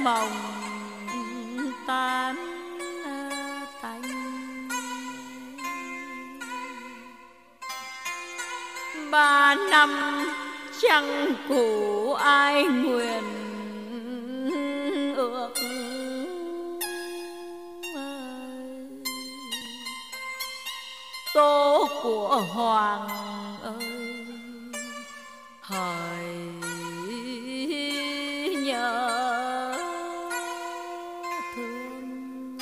mộng tan tành. 3 năm chẳng cũ ai nguyện ước. Tố của hoàng ơi hỡi nhớ thương.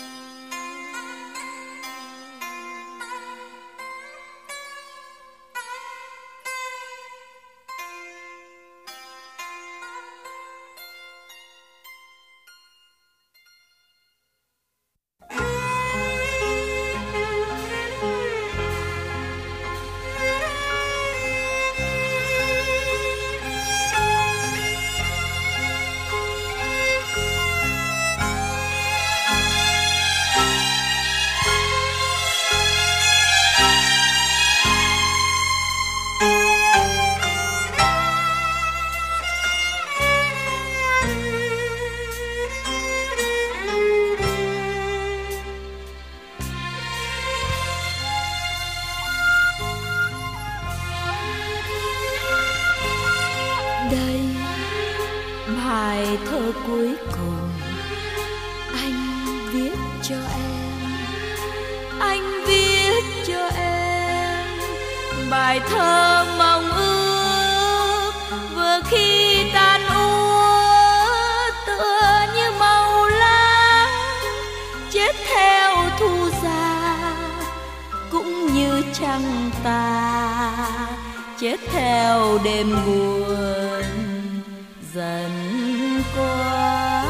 Đây bài thơ cuối cùng anh viết cho em, anh viết cho em. Bài thơ mong ước vừa khi tan úa, tựa như màu lá chết theo thu già, cũng như trăng tà chết theo đêm buồn dần qua.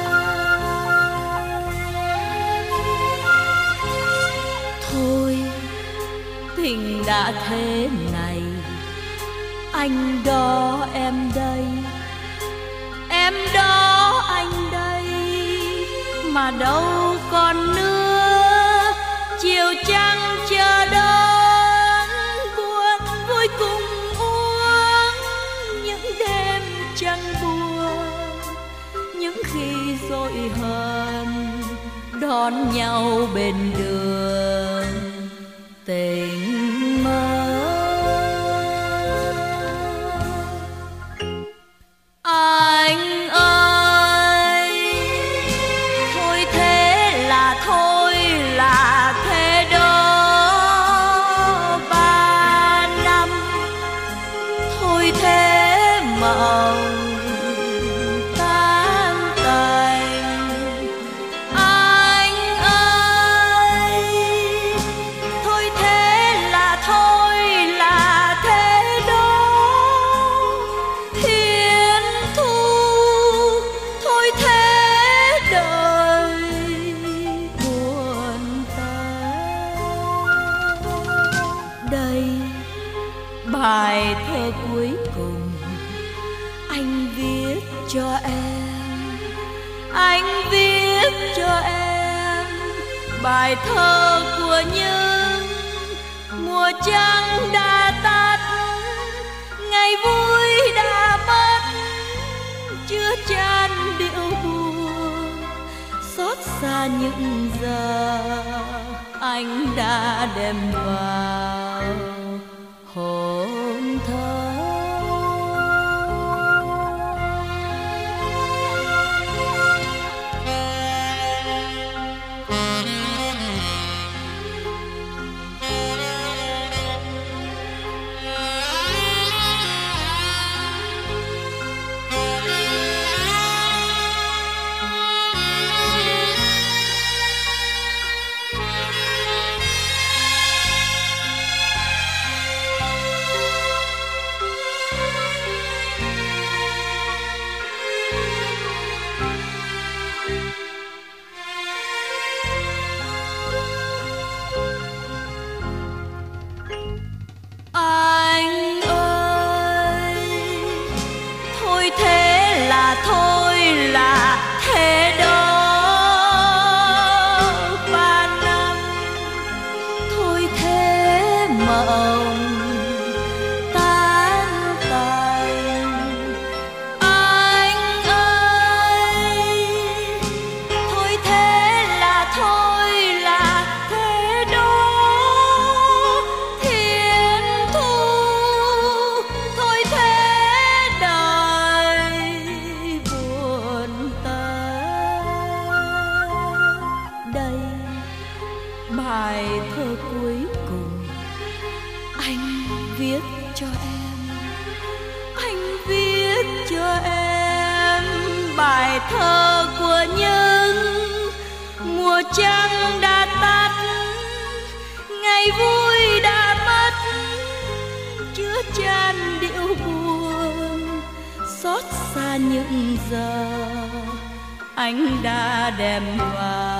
Thôi tình đã thế này, anh đó em đây, em đó anh đây, mà đâu còn nữa chiều trăng chờ đón buồn vui cùng uống những đêm trăng buồn, những khi dội hờn đón nhau bên đường tình mơ. Anh ơi thôi thế là thôi là thế đó. 3 năm thôi thế mộng tan tành. Anh ơi thôi thế là thế đó. Hiến thu thôi thế đời buồn tàn. Đây bài thơ cuối cùng anh viết cho em, anh viết cho em. Bài thơ của những mùa trăng đã tắt, ngày vui đã mất, chứa chan điệu buồn xót xa những giờ anh đã đem vào hồn thơ. viết cho em, anh viết cho em bài thơ của những mùa trăng đã tắt, ngày vui đã mất, chứa chan điệu buồn xót xa những giờ anh đã đem vào.